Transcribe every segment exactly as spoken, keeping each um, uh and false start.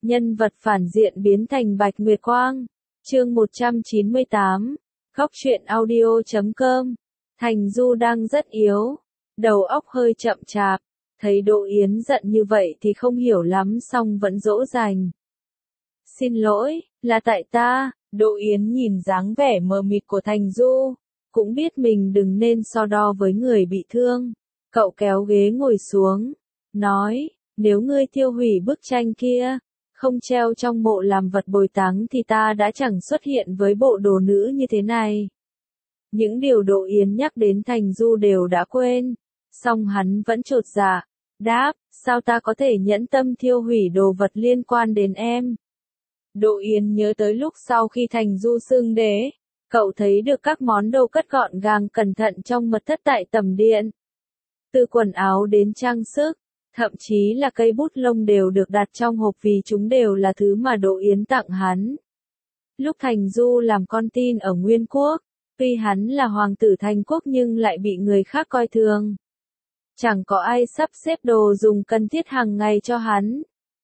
nhân vật phản diện biến thành Bạch Nguyệt Quang. Chương một trăm chín mươi tám, Góc truyện audio chấm com. Thành Du đang rất yếu, đầu óc hơi chậm chạp, thấy Đỗ Yến giận như vậy thì không hiểu lắm song vẫn dỗ dành. Xin lỗi, là tại ta. Đỗ Yến nhìn dáng vẻ mờ mịt của Thành Du, cũng biết mình đừng nên so đo với người bị thương. Cậu kéo ghế ngồi xuống, nói, nếu ngươi tiêu hủy bức tranh kia, không treo trong mộ làm vật bồi táng thì ta đã chẳng xuất hiện với bộ đồ nữ như thế này. Những điều Đỗ Yến nhắc đến Thành Du đều đã quên, song hắn vẫn chột dạ, đáp, sao ta có thể nhẫn tâm tiêu hủy đồ vật liên quan đến em. Đỗ Yến nhớ tới lúc sau khi Thành Du xưng đế, cậu thấy được các món đồ cất gọn gàng cẩn thận trong mật thất tại tầm điện. Từ quần áo đến trang sức, thậm chí là cây bút lông đều được đặt trong hộp vì chúng đều là thứ mà Đỗ Yến tặng hắn. Lúc Thành Du làm con tin ở Nguyên Quốc, tuy hắn là hoàng tử Thành Quốc nhưng lại bị người khác coi thường. Chẳng có ai sắp xếp đồ dùng cần thiết hàng ngày cho hắn.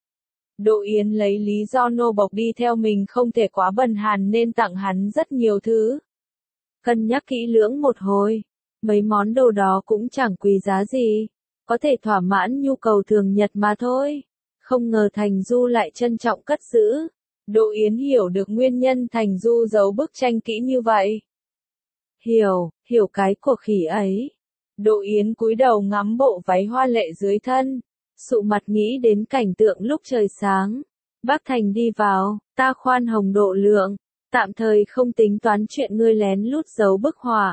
Đỗ Yến lấy lý do nô bộc đi theo mình không thể quá bần hàn nên tặng hắn rất nhiều thứ. Cân nhắc kỹ lưỡng một hồi, mấy món đồ đó cũng chẳng quý giá gì, có thể thỏa mãn nhu cầu thường nhật mà thôi. Không ngờ Thành Du lại trân trọng cất giữ. Đỗ Yến hiểu được nguyên nhân Thành Du giấu bức tranh kỹ như vậy. Hiểu, hiểu cái của khỉ ấy. Đỗ Yến cúi đầu ngắm bộ váy hoa lệ dưới thân, sụ mặt nghĩ đến cảnh tượng lúc trời sáng. Bác Thành đi vào, ta khoan hồng độ lượng, tạm thời không tính toán chuyện ngươi lén lút giấu bức họa.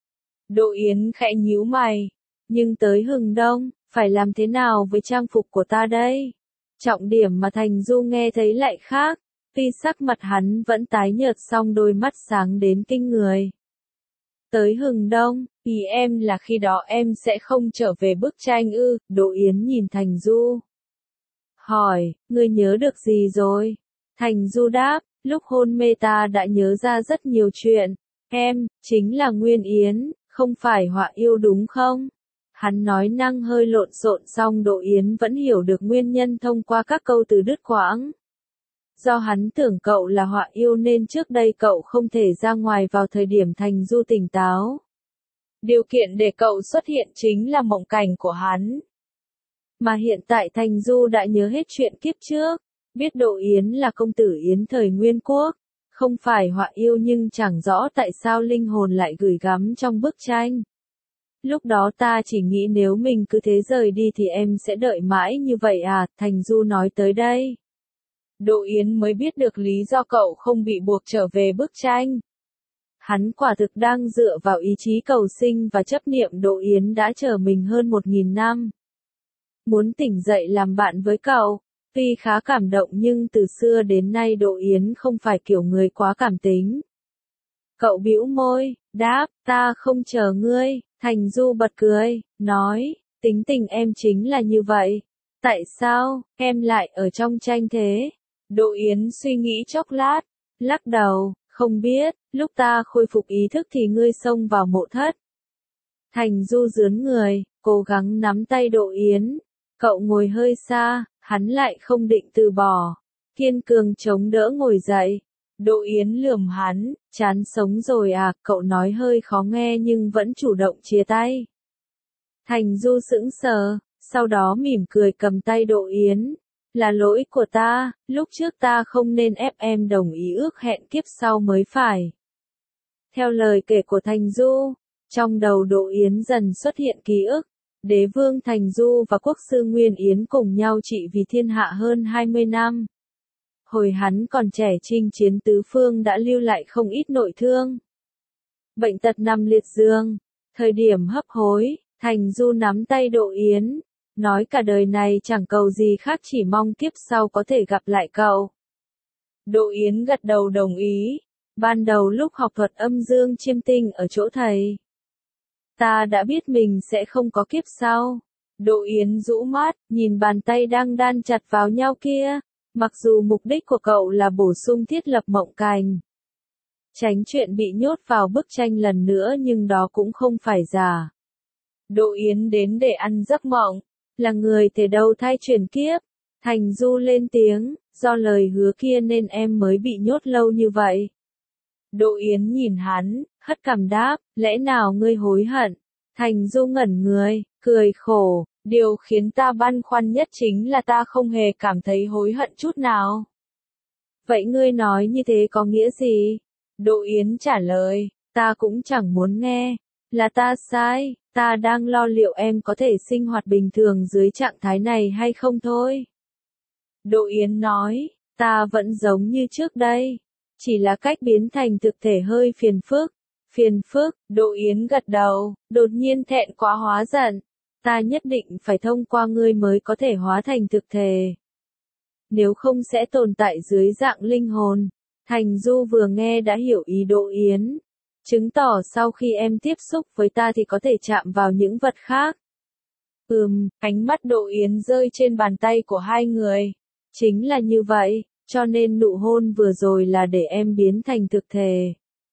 Đỗ Yến khẽ nhíu mày, nhưng tới hừng đông, phải làm thế nào với trang phục của ta đây? Trọng điểm mà Thành Du nghe thấy lại khác, tuy sắc mặt hắn vẫn tái nhợt song đôi mắt sáng đến kinh người. Tới hừng đông, ý em là khi đó em sẽ không trở về bức tranh ư? Đỗ Yến nhìn Thành Du, hỏi, ngươi nhớ được gì rồi? Thành Du đáp, lúc hôn mê ta đã nhớ ra rất nhiều chuyện. Em, chính là Nguyên Yến, không phải họa yêu đúng không? Hắn nói năng hơi lộn xộn song Đỗ Yến vẫn hiểu được nguyên nhân thông qua các câu từ đứt quãng. Do hắn tưởng cậu là họa yêu nên trước đây cậu không thể ra ngoài vào thời điểm Thành Du tỉnh táo. Điều kiện để cậu xuất hiện chính là mộng cảnh của hắn. Mà hiện tại Thành Du đã nhớ hết chuyện kiếp trước, biết Đỗ Yến là công tử Yến thời Nguyên Quốc, không phải họa yêu nhưng chẳng rõ tại sao linh hồn lại gửi gắm trong bức tranh. Lúc đó ta chỉ nghĩ nếu mình cứ thế rời đi thì em sẽ đợi mãi như vậy à, Thành Du nói tới đây. Đỗ Yến mới biết được lý do cậu không bị buộc trở về bức tranh. Hắn quả thực đang dựa vào ý chí cầu sinh và chấp niệm Đỗ Yến đã chờ mình hơn một nghìn năm. Muốn tỉnh dậy làm bạn với cậu, tuy khá cảm động nhưng từ xưa đến nay Đỗ Yến không phải kiểu người quá cảm tính. Cậu bĩu môi, đáp, ta không chờ ngươi. Thành Du bật cười, nói, tính tình em chính là như vậy. Tại sao, em lại ở trong tranh thế? Đỗ Yến suy nghĩ chốc lát, lắc đầu, không biết, lúc ta khôi phục ý thức thì ngươi xông vào mộ thất. Thành Du rướn người, cố gắng nắm tay Đỗ Yến. Cậu ngồi hơi xa, hắn lại không định từ bỏ. Kiên cường chống đỡ ngồi dậy. Đỗ Yến lườm hắn, chán sống rồi à, cậu nói hơi khó nghe nhưng vẫn chủ động chia tay. Thành Du sững sờ, sau đó mỉm cười cầm tay Đỗ Yến. Là lỗi của ta, lúc trước ta không nên ép em đồng ý ước hẹn kiếp sau mới phải. Theo lời kể của Thành Du, trong đầu Đỗ Yến dần xuất hiện ký ức. Đế vương Thành Du và quốc sư Nguyên Yến cùng nhau trị vì thiên hạ hơn hai mươi năm. Hồi hắn còn trẻ chinh chiến tứ phương đã lưu lại không ít nội thương. Bệnh tật nằm liệt giường. Thời điểm hấp hối, Thành Du nắm tay Đỗ Yến, nói cả đời này chẳng cầu gì khác chỉ mong kiếp sau có thể gặp lại cậu. Đỗ Yến gật đầu đồng ý. Ban đầu lúc học thuật âm dương chiêm tinh ở chỗ thầy, ta đã biết mình sẽ không có kiếp sau. Đỗ Yến rũ mắt, nhìn bàn tay đang đan chặt vào nhau kia. Mặc dù mục đích của cậu là bổ sung thiết lập mộng cảnh, tránh chuyện bị nhốt vào bức tranh lần nữa nhưng đó cũng không phải giả. Đỗ Yến đến để ăn giấc mộng, là người thể đầu thai chuyển kiếp. Thành Du lên tiếng, do lời hứa kia nên em mới bị nhốt lâu như vậy. Đỗ Yến nhìn hắn, hất cằm đáp, lẽ nào ngươi hối hận? Thành Du ngẩn người, cười khổ, điều khiến ta băn khoăn nhất chính là ta không hề cảm thấy hối hận chút nào. Vậy ngươi nói như thế có nghĩa gì? Đỗ Yến trả lời, ta cũng chẳng muốn nghe, là ta sai, ta đang lo liệu em có thể sinh hoạt bình thường dưới trạng thái này hay không thôi. Đỗ Yến nói, ta vẫn giống như trước đây, chỉ là cách biến thành thực thể hơi phiền phức. Phiền phức, Đỗ Yến gật đầu, đột nhiên thẹn quá hóa giận, ta nhất định phải thông qua ngươi mới có thể hóa thành thực thể. Nếu không sẽ tồn tại dưới dạng linh hồn. Thành Du vừa nghe đã hiểu ý Đỗ Yến, chứng tỏ sau khi em tiếp xúc với ta thì có thể chạm vào những vật khác. Ừm, ánh mắt Đỗ Yến rơi trên bàn tay của hai người. Chính là như vậy, cho nên nụ hôn vừa rồi là để em biến thành thực thể.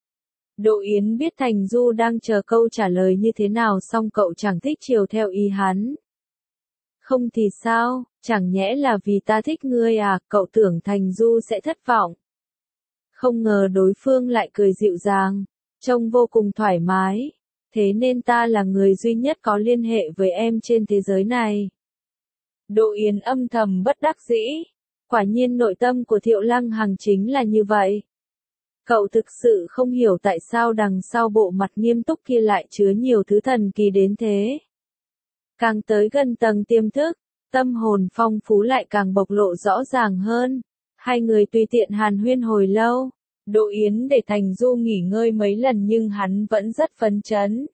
Đỗ Yến biết Thành Du đang chờ câu trả lời như thế nào, song cậu chẳng thích chiều theo ý hắn. Không thì sao, chẳng nhẽ là vì ta thích ngươi à, cậu tưởng Thành Du sẽ thất vọng. Không ngờ đối phương lại cười dịu dàng, trông vô cùng thoải mái, thế nên ta là người duy nhất có liên hệ với em trên thế giới này. Đỗ Yến âm thầm bất đắc dĩ, quả nhiên nội tâm của Thiệu Lăng Hằng chính là như vậy. Cậu thực sự không hiểu tại sao đằng sau bộ mặt nghiêm túc kia lại chứa nhiều thứ thần kỳ đến thế. Càng tới gần tầng tiềm thức, tâm hồn phong phú lại càng bộc lộ rõ ràng hơn. Hai người tùy tiện hàn huyên hồi lâu. Đỗ Yến để Thành Du nghỉ ngơi mấy lần nhưng hắn vẫn rất phấn chấn.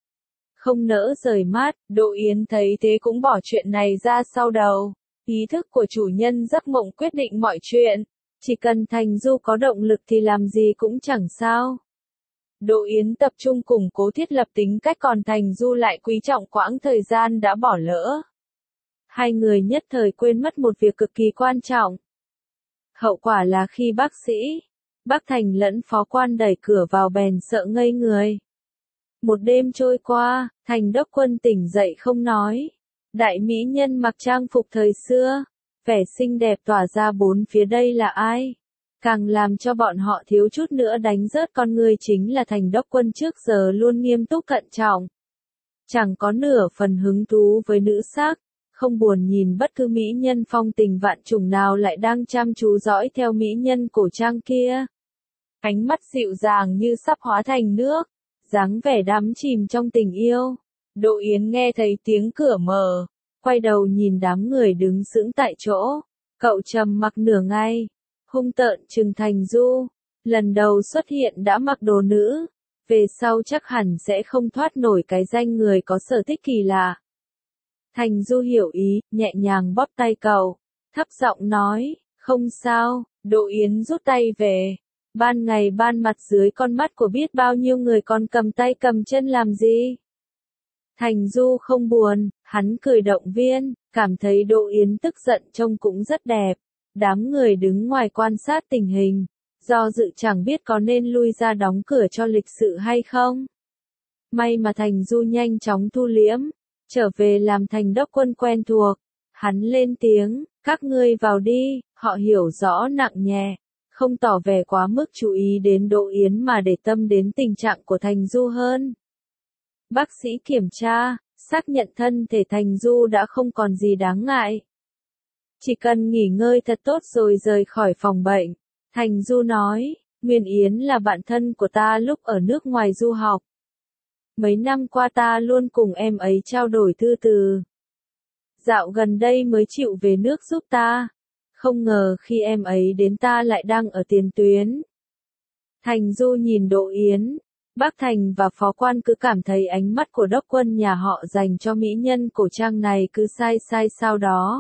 Không nỡ rời mắt, Đỗ Yến thấy thế cũng bỏ chuyện này ra sau đầu. Ý thức của chủ nhân giấc mộng quyết định mọi chuyện. Chỉ cần Thành Du có động lực thì làm gì cũng chẳng sao. Đỗ Yến tập trung củng cố thiết lập tính cách, còn Thành Du lại quý trọng quãng thời gian đã bỏ lỡ. Hai người nhất thời quên mất một việc cực kỳ quan trọng. Hậu quả là khi bác sĩ, Bác Thành lẫn phó quan đẩy cửa vào bèn sợ ngây người. Một đêm trôi qua, Thành đốc quân tỉnh dậy không nói. Đại mỹ nhân mặc trang phục thời xưa, vẻ xinh đẹp tỏa ra bốn phía, đây là ai? Càng làm cho bọn họ thiếu chút nữa đánh rớt con người chính là Thành đốc quân trước giờ luôn nghiêm túc cẩn trọng. Chẳng có nửa phần hứng thú với nữ sắc, không buồn nhìn bất cứ mỹ nhân phong tình vạn trùng nào lại đang chăm chú dõi theo mỹ nhân cổ trang kia. Ánh mắt dịu dàng như sắp hóa thành nước, dáng vẻ đắm chìm trong tình yêu. Đỗ Yến nghe thấy tiếng cửa mở, quay đầu nhìn đám người đứng sững tại chỗ. Cậu trầm mặc nửa ngày, hung tợn trừng Thành Du. Lần đầu xuất hiện đã mặc đồ nữ, về sau chắc hẳn sẽ không thoát nổi cái danh người có sở thích kỳ lạ. Thành Du hiểu ý, nhẹ nhàng bóp tay cậu, thấp giọng nói, không sao. Đỗ Yến rút tay về. Ban ngày ban mặt dưới con mắt của biết bao nhiêu người còn cầm tay cầm chân làm gì. Thành Du không buồn, hắn cười động viên, cảm thấy Đỗ Yến tức giận trông cũng rất đẹp. Đám người đứng ngoài quan sát tình hình, do dự chẳng biết có nên lui ra đóng cửa cho lịch sự hay không. May mà Thành Du nhanh chóng thu liễm, trở về làm Thành đốc quân quen thuộc. Hắn lên tiếng, các ngươi vào đi, họ hiểu rõ nặng nhẹ, không tỏ vẻ quá mức chú ý đến Đỗ Yến mà để tâm đến tình trạng của Thành Du hơn. Bác sĩ kiểm tra, xác nhận thân thể Thành Du đã không còn gì đáng ngại. Chỉ cần nghỉ ngơi thật tốt rồi rời khỏi phòng bệnh. Thành Du nói, Nguyên Yến là bạn thân của ta lúc ở nước ngoài du học. Mấy năm qua ta luôn cùng em ấy trao đổi thư từ. Dạo gần đây mới chịu về nước giúp ta. Không ngờ khi em ấy đến ta lại đang ở tiền tuyến. Thành Du nhìn Đỗ Yến. Bác Thành và phó quan cứ cảm thấy ánh mắt của đốc quân nhà họ dành cho mỹ nhân cổ trang này cứ sai sai sao đó.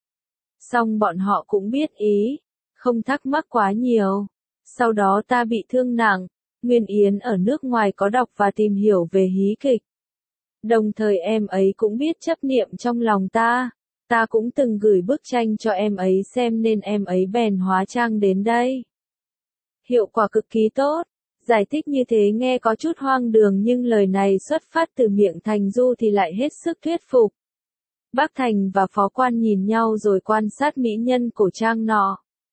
Song bọn họ cũng biết ý, không thắc mắc quá nhiều. Sau đó ta bị thương nặng, Nguyên Yến ở nước ngoài có đọc và tìm hiểu về hí kịch. Đồng thời em ấy cũng biết chấp niệm trong lòng ta, ta cũng từng gửi bức tranh cho em ấy xem nên em ấy bèn hóa trang đến đây. Hiệu quả cực kỳ tốt. Giải thích như thế nghe có chút hoang đường nhưng lời này xuất phát từ miệng Thành Du thì lại hết sức thuyết phục. Bác Thành và phó quan nhìn nhau rồi quan sát mỹ nhân cổ trang nọ.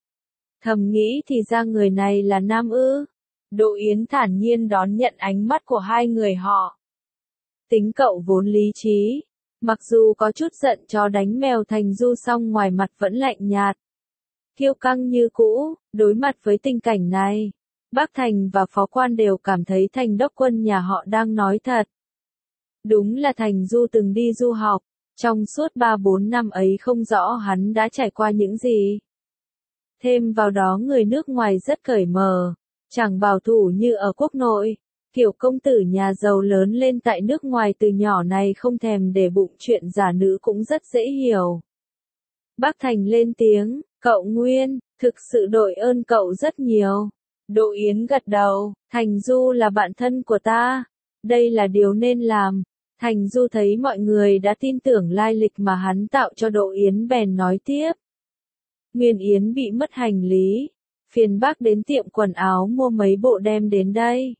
Thầm nghĩ thì ra người này là nam ư. Đỗ Yến thản nhiên đón nhận ánh mắt của hai người họ. Tính cậu vốn lý trí, mặc dù có chút giận chó đánh mèo Thành Du song ngoài mặt vẫn lạnh nhạt. Kiêu căng như cũ, đối mặt với tình cảnh này, Bác Thành và Phó Quan đều cảm thấy Thành đốc quân nhà họ đang nói thật. Đúng là Thành Du từng đi du học, trong suốt ba bốn năm ấy không rõ hắn đã trải qua những gì. Thêm vào đó người nước ngoài rất cởi mở, chẳng bảo thủ như ở quốc nội. Kiểu công tử nhà giàu lớn lên tại nước ngoài từ nhỏ này không thèm để bụng chuyện giả nữ cũng rất dễ hiểu. Bác Thành lên tiếng, cậu Nguyên, thực sự đội ơn cậu rất nhiều. Đỗ Yến gật đầu, Thành Du là bạn thân của ta. Đây là điều nên làm. Thành Du thấy mọi người đã tin tưởng lai lịch mà hắn tạo cho Đỗ Yến bèn nói tiếp. Nguyên Yến bị mất hành lý. Phiền bác đến tiệm quần áo mua mấy bộ đem đến đây.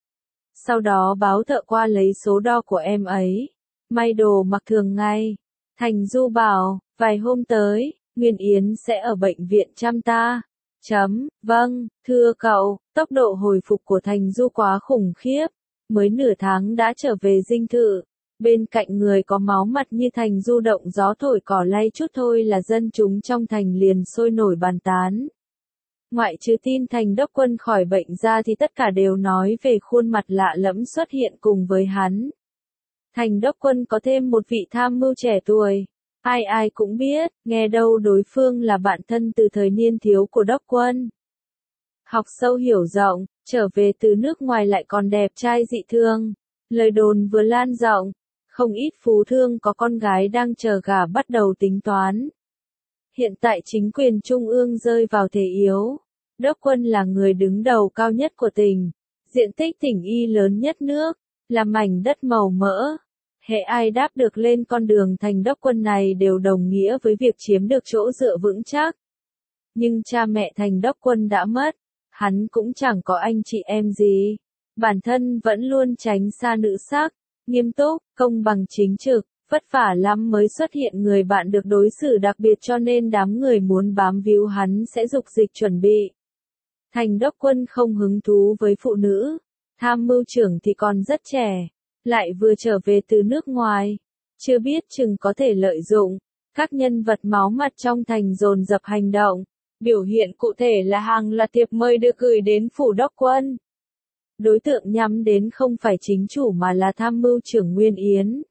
Sau đó báo thợ qua lấy số đo của em ấy. May đồ mặc thường ngày. Thành Du bảo, vài hôm tới, Nguyên Yến sẽ ở bệnh viện chăm ta. Chấm, vâng, thưa cậu, tốc độ hồi phục của Thành Du quá khủng khiếp. Mới nửa tháng đã trở về dinh thự. Bên cạnh người có máu mặt như Thành Du động gió thổi cỏ lay chút thôi là dân chúng trong thành liền sôi nổi bàn tán. Ngoại trừ tin Thành đốc quân khỏi bệnh ra thì tất cả đều nói về khuôn mặt lạ lẫm xuất hiện cùng với hắn. Thành đốc quân có thêm một vị tham mưu trẻ tuổi. Ai ai cũng biết, nghe đâu đối phương là bạn thân từ thời niên thiếu của đốc quân. Học sâu hiểu rộng, trở về từ nước ngoài lại còn đẹp trai dị thường. Lời đồn vừa lan rộng, không ít phú thương có con gái đang chờ gả bắt đầu tính toán. Hiện tại chính quyền trung ương rơi vào thế yếu. Đốc quân là người đứng đầu cao nhất của tỉnh, diện tích tỉnh y lớn nhất nước, là mảnh đất màu mỡ. Hễ ai đáp được lên con đường thành đốc quân này đều đồng nghĩa với việc chiếm được chỗ dựa vững chắc. Nhưng cha mẹ Thành đốc quân đã mất, hắn cũng chẳng có anh chị em gì. Bản thân vẫn luôn tránh xa nữ sắc, nghiêm túc, công bằng chính trực, vất vả lắm mới xuất hiện người bạn được đối xử đặc biệt cho nên đám người muốn bám víu hắn sẽ dục dịch chuẩn bị. Thành đốc quân không hứng thú với phụ nữ, tham mưu trưởng thì còn rất trẻ, lại vừa trở về từ nước ngoài, chưa biết chừng có thể lợi dụng. Các nhân vật máu mặt trong thành dồn dập hành động, biểu hiện cụ thể là hàng loạt thiệp mời được gửi đến phủ đốc quân. Đối tượng nhắm đến không phải chính chủ mà là tham mưu trưởng Nguyên Yến.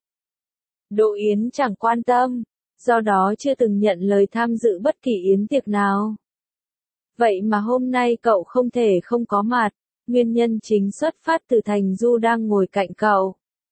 Đỗ Yến chẳng quan tâm, do đó chưa từng nhận lời tham dự bất kỳ yến tiệc nào. Vậy mà hôm nay cậu không thể không có mặt, nguyên nhân chính xuất phát từ Thành Du đang ngồi cạnh cậu.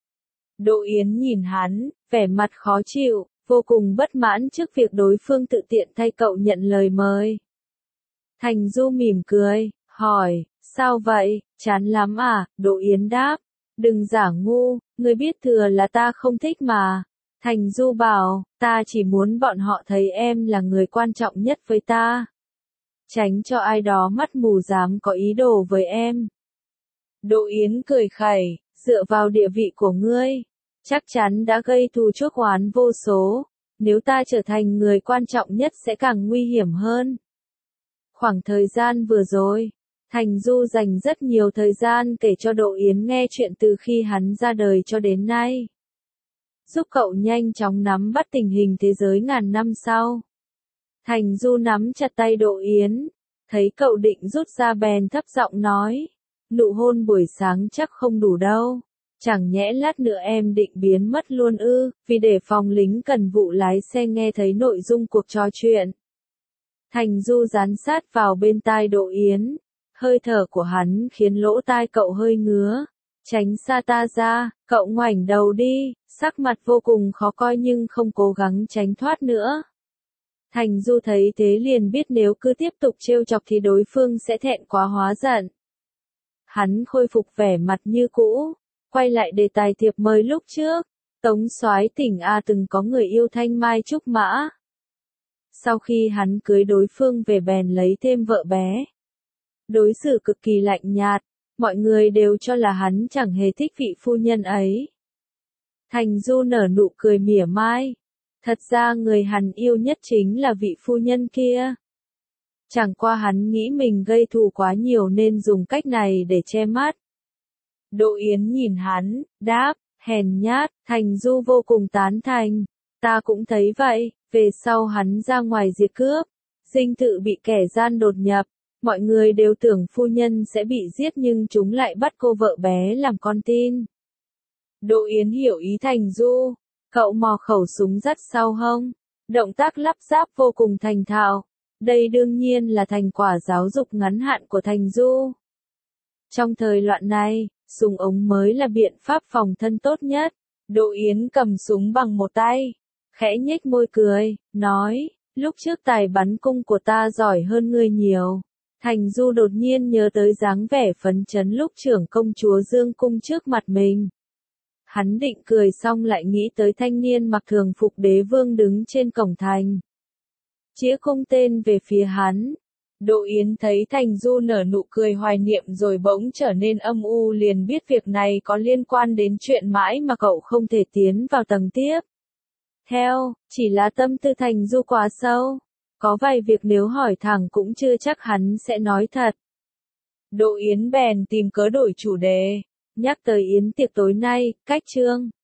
Đỗ Yến nhìn hắn, vẻ mặt khó chịu, vô cùng bất mãn trước việc đối phương tự tiện thay cậu nhận lời mời. Thành Du mỉm cười, hỏi, sao vậy, chán lắm à? Đỗ Yến đáp, đừng giả ngu, người biết thừa là ta không thích mà. Thành Du bảo, ta chỉ muốn bọn họ thấy em là người quan trọng nhất với ta. Tránh cho ai đó mắt mù dám có ý đồ với em. Đỗ Yến cười khẩy, dựa vào địa vị của ngươi, chắc chắn đã gây thù chuốc oán vô số. Nếu ta trở thành người quan trọng nhất sẽ càng nguy hiểm hơn. Khoảng thời gian vừa rồi, Thành Du dành rất nhiều thời gian kể cho Đỗ Yến nghe chuyện từ khi hắn ra đời cho đến nay. Giúp cậu nhanh chóng nắm bắt tình hình thế giới ngàn năm sau. Thành Du nắm chặt tay Đỗ Yến, thấy cậu định rút ra bèn thấp giọng nói, nụ hôn buổi sáng chắc không đủ đâu. Chẳng nhẽ lát nữa em định biến mất luôn ư, vì để phòng lính cần vụ lái xe nghe thấy nội dung cuộc trò chuyện. Thành Du dán sát vào bên tai Đỗ Yến, hơi thở của hắn khiến lỗ tai cậu hơi ngứa. Tránh xa ta ra, cậu ngoảnh đầu đi, sắc mặt vô cùng khó coi nhưng không cố gắng tránh thoát nữa. Thành Du thấy thế liền biết nếu cứ tiếp tục trêu chọc thì đối phương sẽ thẹn quá hóa giận. Hắn khôi phục vẻ mặt như cũ, quay lại đề tài thiệp mời lúc trước. Tống Soái tỉnh A từng có người yêu Thanh Mai Trúc Mã. Sau khi hắn cưới đối phương về bèn lấy thêm vợ bé. Đối xử cực kỳ lạnh nhạt, mọi người đều cho là hắn chẳng hề thích vị phu nhân ấy. Thành Du nở nụ cười mỉa mai. Thật ra người hắn yêu nhất chính là vị phu nhân kia. Chẳng qua hắn nghĩ mình gây thù quá nhiều nên dùng cách này để che mắt. Đỗ Yến nhìn hắn, đáp, hèn nhát, Thành Du vô cùng tán thành. Ta cũng thấy vậy, về sau hắn ra ngoài diệt cướp, dinh thự bị kẻ gian đột nhập, mọi người đều tưởng phu nhân sẽ bị giết nhưng chúng lại bắt cô vợ bé làm con tin. Đỗ Yến hiểu ý Thành Du, cậu mò khẩu súng dắt sau hông, động tác lắp ráp vô cùng thành thạo. Đây đương nhiên là thành quả giáo dục ngắn hạn của Thành Du. Trong thời loạn này, súng ống mới là biện pháp phòng thân tốt nhất. Đỗ Yến cầm súng bằng một tay, khẽ nhếch môi cười, nói, lúc trước tài bắn cung của ta giỏi hơn ngươi nhiều. Thành Du đột nhiên nhớ tới dáng vẻ phấn chấn lúc trưởng công chúa dương cung trước mặt mình. Hắn định cười xong lại nghĩ tới thanh niên mặc thường phục đế vương đứng trên cổng thành. Chĩa cung tên về phía hắn. Đỗ Yến thấy Thành Du nở nụ cười hoài niệm rồi bỗng trở nên âm u liền biết việc này có liên quan đến chuyện mãi mà cậu không thể tiến vào tầng tiếp. Theo, chỉ là tâm tư Thành Du quá sâu. Có vài việc nếu hỏi thẳng cũng chưa chắc hắn sẽ nói thật. Đỗ Yến bèn tìm cớ đổi chủ đề, nhắc tới yến tiệc tối nay, cách Trương